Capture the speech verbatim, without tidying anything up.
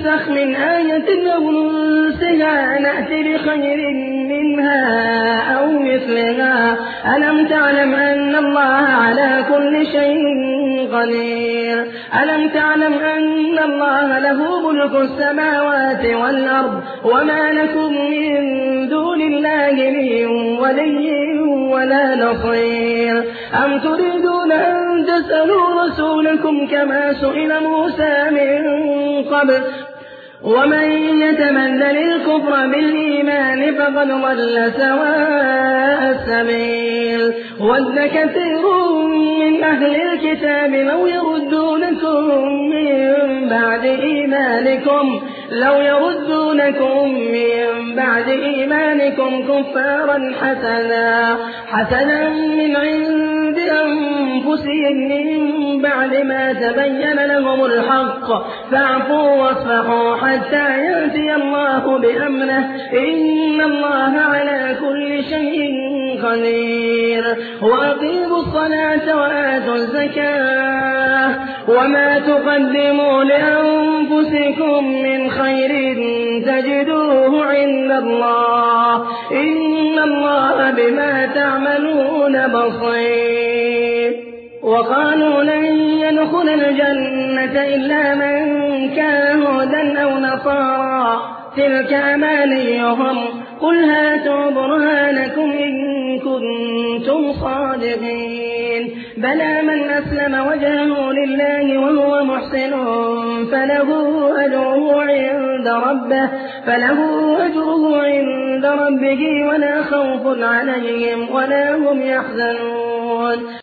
ننسخ من آية أو ننسها نأتِ بخير منها أو مثلها ألم تعلم أن الله على كل شيء قدير ألم تعلم أن الله له ملك السماوات والأرض وما لكم من دون الله من ولي ولا نصير أم تريدون أن تسألوا رسولكم كما سئل موسى من قبل ومن يتمنى الكفر بالإيمان فقد ضل سواء السبيل ود كثير من أهل الكتاب لو يردونكم من بعد إيمانكم لو يردونكم من بعد إيمانكم كفارا حسنا حسنا من عند أنفسهم من بعد ما تبين لهم الحق فاعفوا واصفحوا حتى يأتي الله بأمره إن الله على كل شيء قدير وأقيموا الصلاة وآتوا الزكاة وما تقدموا لأنفسكم من خير تجدوه عند الله إن الله بما تعملون بصير وقالوا لن يدخل الجنة إلا من كان هودا أو نصارى تلك أمانيهم قل هاتوا برهانكم إن كنتم صادقين بلى من أسلم وجهه لله وهو محسن فله أجره عند ربه فله أجره عند ربه ولا خوف عليهم ولا هم يحزنون